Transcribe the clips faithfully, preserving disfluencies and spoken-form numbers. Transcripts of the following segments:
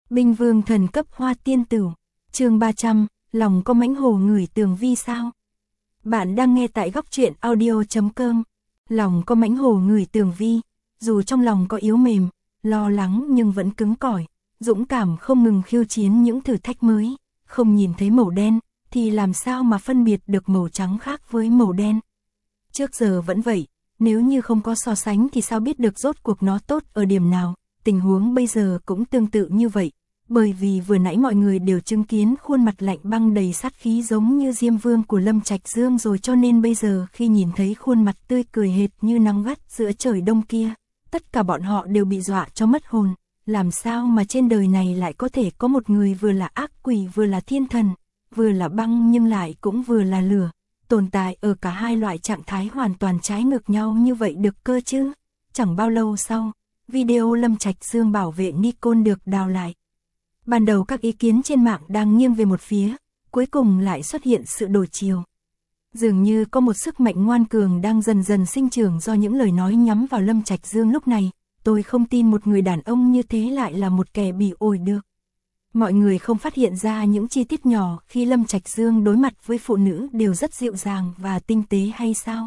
Binh vương thần cấp hoa tiên tử. Chương ba trăm, lòng có mãnh hổ ngửi tường vi sao? Bạn đang nghe tại góc truyện audio chấm com. Lòng có mãnh hổ ngửi tường vi, dù trong lòng có yếu mềm, lo lắng nhưng vẫn cứng cỏi, dũng cảm không ngừng khiêu chiến những thử thách mới, không nhìn thấy màu đen thì làm sao mà phân biệt được màu trắng khác với màu đen. Trước giờ vẫn vậy, nếu như không có so sánh thì sao biết được rốt cuộc nó tốt ở điểm nào. Tình huống bây giờ cũng tương tự như vậy, bởi vì vừa nãy mọi người đều chứng kiến khuôn mặt lạnh băng đầy sát khí giống như Diêm Vương của Lâm Trạch Dương rồi, cho nên bây giờ khi nhìn thấy khuôn mặt tươi cười hệt như nắng gắt giữa trời đông kia, tất cả bọn họ đều bị dọa cho mất hồn. Làm sao mà trên đời này lại có thể có một người vừa là ác quỷ vừa là thiên thần, vừa là băng nhưng lại cũng vừa là lửa, tồn tại ở cả hai loại trạng thái hoàn toàn trái ngược nhau như vậy được cơ chứ? Chẳng bao lâu sau, video Lâm Trạch Dương bảo vệ Nikon được đào lại. Ban đầu các ý kiến trên mạng đang nghiêng về một phía, cuối cùng lại xuất hiện sự đổi chiều. Dường như có một sức mạnh ngoan cường đang dần dần sinh trưởng do những lời nói nhắm vào Lâm Trạch Dương lúc này. Tôi không tin một người đàn ông như thế lại là một kẻ bị ổi được. Mọi người không phát hiện ra những chi tiết nhỏ khi Lâm Trạch Dương đối mặt với phụ nữ đều rất dịu dàng và tinh tế hay sao?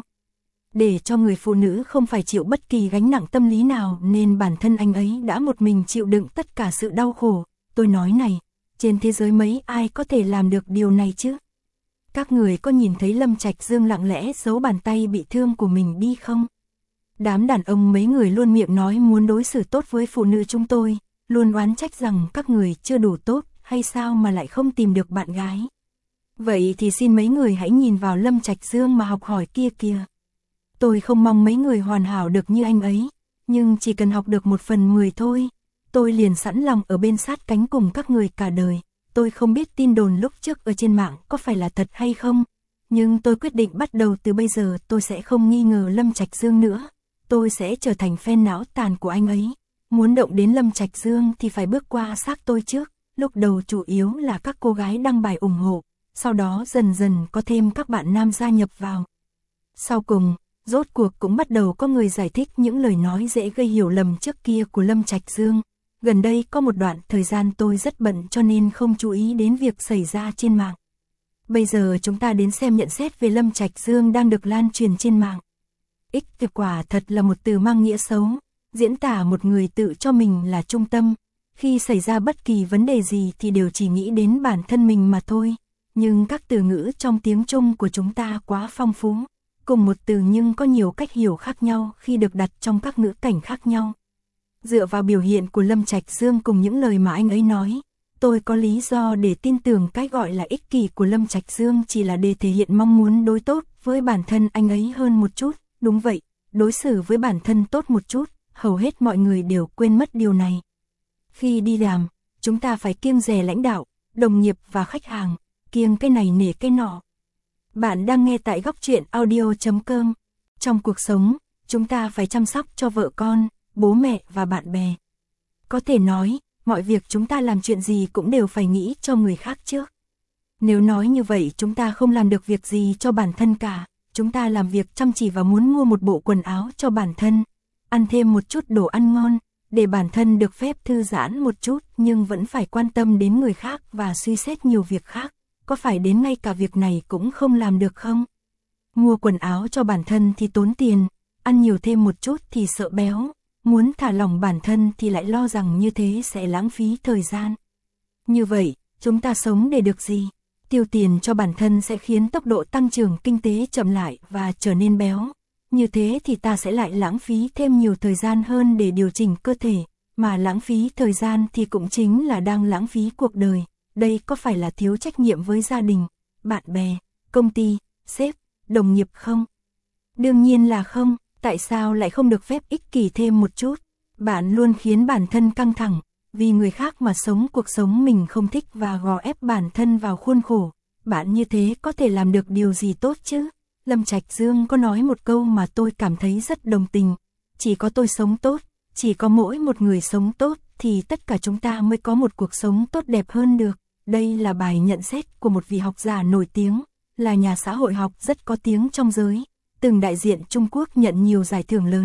Để cho người phụ nữ không phải chịu bất kỳ gánh nặng tâm lý nào nên bản thân anh ấy đã một mình chịu đựng tất cả sự đau khổ. Tôi nói này, trên thế giới mấy ai có thể làm được điều này chứ? Các người có nhìn thấy Lâm Trạch Dương lặng lẽ giấu bàn tay bị thương của mình đi không? Đám đàn ông mấy người luôn miệng nói muốn đối xử tốt với phụ nữ chúng tôi, luôn oán trách rằng các người chưa đủ tốt, hay sao mà lại không tìm được bạn gái. Vậy thì xin mấy người hãy nhìn vào Lâm Trạch Dương mà học hỏi kia kìa. Tôi không mong mấy người hoàn hảo được như anh ấy, nhưng chỉ cần học được một phần mười thôi, tôi liền sẵn lòng ở bên sát cánh cùng các người cả đời. Tôi không biết tin đồn lúc trước ở trên mạng có phải là thật hay không, nhưng tôi quyết định bắt đầu từ bây giờ tôi sẽ không nghi ngờ Lâm Trạch Dương nữa. Tôi sẽ trở thành fan não tàn của anh ấy. Muốn động đến Lâm Trạch Dương thì phải bước qua xác tôi trước. Lúc đầu chủ yếu là các cô gái đăng bài ủng hộ, sau đó dần dần có thêm các bạn nam gia nhập vào. Sau cùng, rốt cuộc cũng bắt đầu có người giải thích những lời nói dễ gây hiểu lầm trước kia của Lâm Trạch Dương. Gần đây có một đoạn thời gian tôi rất bận cho nên không chú ý đến việc xảy ra trên mạng. Bây giờ chúng ta đến xem nhận xét về Lâm Trạch Dương đang được lan truyền trên mạng. Ích thực quả thật là một từ mang nghĩa xấu, diễn tả một người tự cho mình là trung tâm, khi xảy ra bất kỳ vấn đề gì thì đều chỉ nghĩ đến bản thân mình mà thôi. Nhưng các từ ngữ trong tiếng Trung của chúng ta quá phong phú, cùng một từ nhưng có nhiều cách hiểu khác nhau khi được đặt trong các ngữ cảnh khác nhau. Dựa vào biểu hiện của Lâm Trạch Dương cùng những lời mà anh ấy nói, tôi có lý do để tin tưởng cái gọi là ích kỷ của Lâm Trạch Dương chỉ là để thể hiện mong muốn đối tốt với bản thân anh ấy hơn một chút. Đúng vậy, đối xử với bản thân tốt một chút, hầu hết mọi người đều quên mất điều này. Khi đi làm, chúng ta phải kiêng dè lãnh đạo, đồng nghiệp và khách hàng, kiêng cái này nể cái nọ. Bạn đang nghe tại góc truyện audio chấm com. Trong cuộc sống, chúng ta phải chăm sóc cho vợ con, bố mẹ và bạn bè. Có thể nói, mọi việc chúng ta làm chuyện gì cũng đều phải nghĩ cho người khác trước. Nếu nói như vậy chúng ta không làm được việc gì cho bản thân cả. Chúng ta làm việc chăm chỉ và muốn mua một bộ quần áo cho bản thân, ăn thêm một chút đồ ăn ngon, để bản thân được phép thư giãn một chút nhưng vẫn phải quan tâm đến người khác và suy xét nhiều việc khác. Có phải đến ngay cả việc này cũng không làm được không? Mua quần áo cho bản thân thì tốn tiền, ăn nhiều thêm một chút thì sợ béo, muốn thả lỏng bản thân thì lại lo rằng như thế sẽ lãng phí thời gian. Như vậy, chúng ta sống để được gì? Tiêu tiền cho bản thân sẽ khiến tốc độ tăng trưởng kinh tế chậm lại và trở nên béo. Như thế thì ta sẽ lại lãng phí thêm nhiều thời gian hơn để điều chỉnh cơ thể, mà lãng phí thời gian thì cũng chính là đang lãng phí cuộc đời. Đây có phải là thiếu trách nhiệm với gia đình, bạn bè, công ty, sếp, đồng nghiệp không? Đương nhiên là không, tại sao lại không được phép ích kỷ thêm một chút? Bạn luôn khiến bản thân căng thẳng, vì người khác mà sống cuộc sống mình không thích và gò ép bản thân vào khuôn khổ. Bạn như thế có thể làm được điều gì tốt chứ? Lâm Trạch Dương có nói một câu mà tôi cảm thấy rất đồng tình. Chỉ có tôi sống tốt, chỉ có mỗi một người sống tốt thì tất cả chúng ta mới có một cuộc sống tốt đẹp hơn được. Đây là bài nhận xét của một vị học giả nổi tiếng, là nhà xã hội học rất có tiếng trong giới, từng đại diện Trung Quốc nhận nhiều giải thưởng lớn.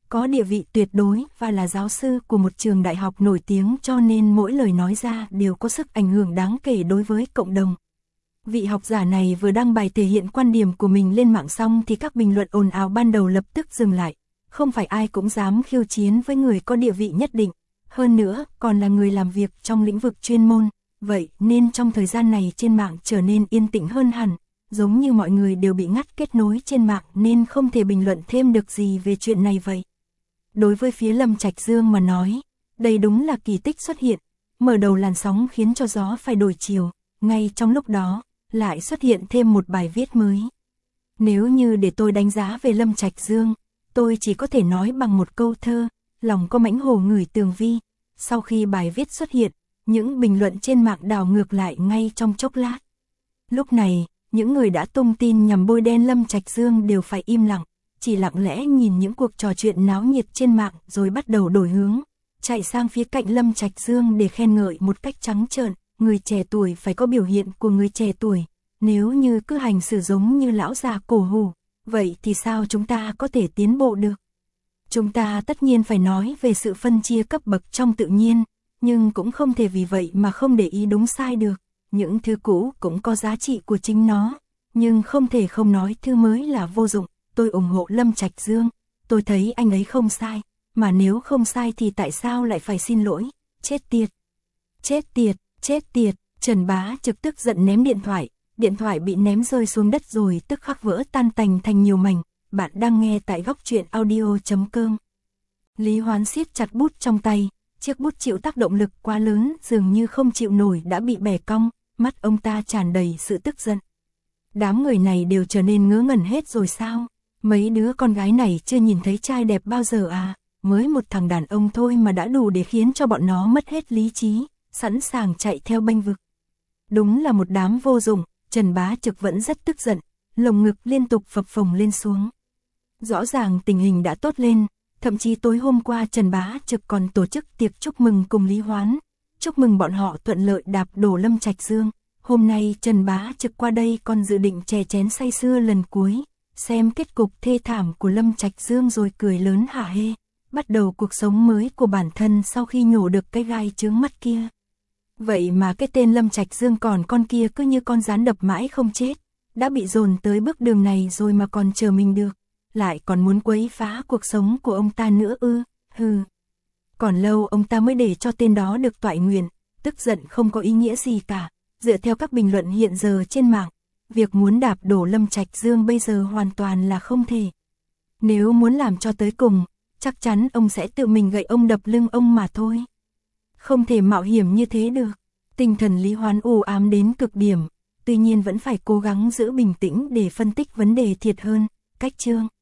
có địa vị tuyệt đối và là giáo sư của một trường đại học nổi tiếng, cho nên mỗi lời nói ra đều có sức ảnh hưởng đáng kể đối với cộng đồng. Vị học giả này vừa đăng bài thể hiện quan điểm của mình lên mạng xong thì các bình luận ồn ào ban đầu lập tức dừng lại. Không phải ai cũng dám khiêu chiến với người có địa vị nhất định, hơn nữa còn là người làm việc trong lĩnh vực chuyên môn. Vậy nên trong thời gian này trên mạng trở nên yên tĩnh hơn hẳn, giống như mọi người đều bị ngắt kết nối trên mạng nên không thể bình luận thêm được gì về chuyện này vậy. Đối với phía Lâm Trạch Dương mà nói, đây đúng là kỳ tích xuất hiện, mở đầu làn sóng khiến cho gió phải đổi chiều, ngay trong lúc đó, lại xuất hiện thêm một bài viết mới. Nếu như để tôi đánh giá về Lâm Trạch Dương, tôi chỉ có thể nói bằng một câu thơ, lòng có mãnh hổ ngửi tường vi. Sau khi bài viết xuất hiện, những bình luận trên mạng đảo ngược lại ngay trong chốc lát. Lúc này, những người đã tung tin nhằm bôi đen Lâm Trạch Dương đều phải im lặng, chỉ lặng lẽ nhìn những cuộc trò chuyện náo nhiệt trên mạng rồi bắt đầu đổi hướng, chạy sang phía cạnh Lâm Trạch Dương để khen ngợi một cách trắng trợn, người trẻ tuổi phải có biểu hiện của người trẻ tuổi, nếu như cứ hành xử giống như lão già cổ hủ, vậy thì sao chúng ta có thể tiến bộ được? Chúng ta tất nhiên phải nói về sự phân chia cấp bậc trong tự nhiên, nhưng cũng không thể vì vậy mà không để ý đúng sai được. Những thứ cũ cũng có giá trị của chính nó, nhưng không thể không nói thứ mới là vô dụng. Tôi ủng hộ Lâm Trạch Dương, tôi thấy anh ấy không sai, mà nếu không sai thì tại sao lại phải xin lỗi? Chết tiệt, chết tiệt, chết tiệt. Trần Bá Trực tức giận ném điện thoại, điện thoại bị ném rơi xuống đất rồi tức khắc vỡ tan tành thành nhiều mảnh. Bạn đang nghe tại góc truyện audio chấm com. Lý Hoán siết chặt bút trong tay, chiếc bút chịu tác động lực quá lớn dường như không chịu nổi đã bị bẻ cong, mắt ông ta tràn đầy sự tức giận. Đám người này đều trở nên ngớ ngẩn hết rồi sao? Mấy đứa con gái này chưa nhìn thấy trai đẹp bao giờ à? Mới một thằng đàn ông thôi mà đã đủ để khiến cho bọn nó mất hết lý trí, sẵn sàng chạy theo bênh vực. Đúng là một đám vô dụng. Trần Bá Trực vẫn rất tức giận, lồng ngực liên tục phập phồng lên xuống. Rõ ràng tình hình đã tốt lên, thậm chí tối hôm qua Trần Bá Trực còn tổ chức tiệc chúc mừng cùng Lý Hoán, chúc mừng bọn họ thuận lợi đạp đổ Lâm Trạch Dương. Hôm nay Trần Bá Trực qua đây còn dự định chè chén say sưa lần cuối, xem kết cục thê thảm của Lâm Trạch Dương rồi cười lớn hả hê, bắt đầu cuộc sống mới của bản thân sau khi nhổ được cái gai chướng mắt kia. Vậy mà cái tên Lâm Trạch Dương còn con kia cứ như con rắn đập mãi không chết, đã bị dồn tới bước đường này rồi mà còn chờ mình được, lại còn muốn quấy phá cuộc sống của ông ta nữa ư? Hừ. Còn lâu ông ta mới để cho tên đó được toại nguyện, tức giận không có ý nghĩa gì cả. Dựa theo các bình luận hiện giờ trên mạng, việc muốn đạp đổ Lâm Trạch Dương bây giờ hoàn toàn là không thể. Nếu muốn làm cho tới cùng, chắc chắn ông sẽ tự mình gậy ông đập lưng ông mà thôi. Không thể mạo hiểm như thế được. Tinh thần Lý Hoán u ám đến cực điểm, tuy nhiên vẫn phải cố gắng giữ bình tĩnh để phân tích vấn đề thiệt hơn. Cách chương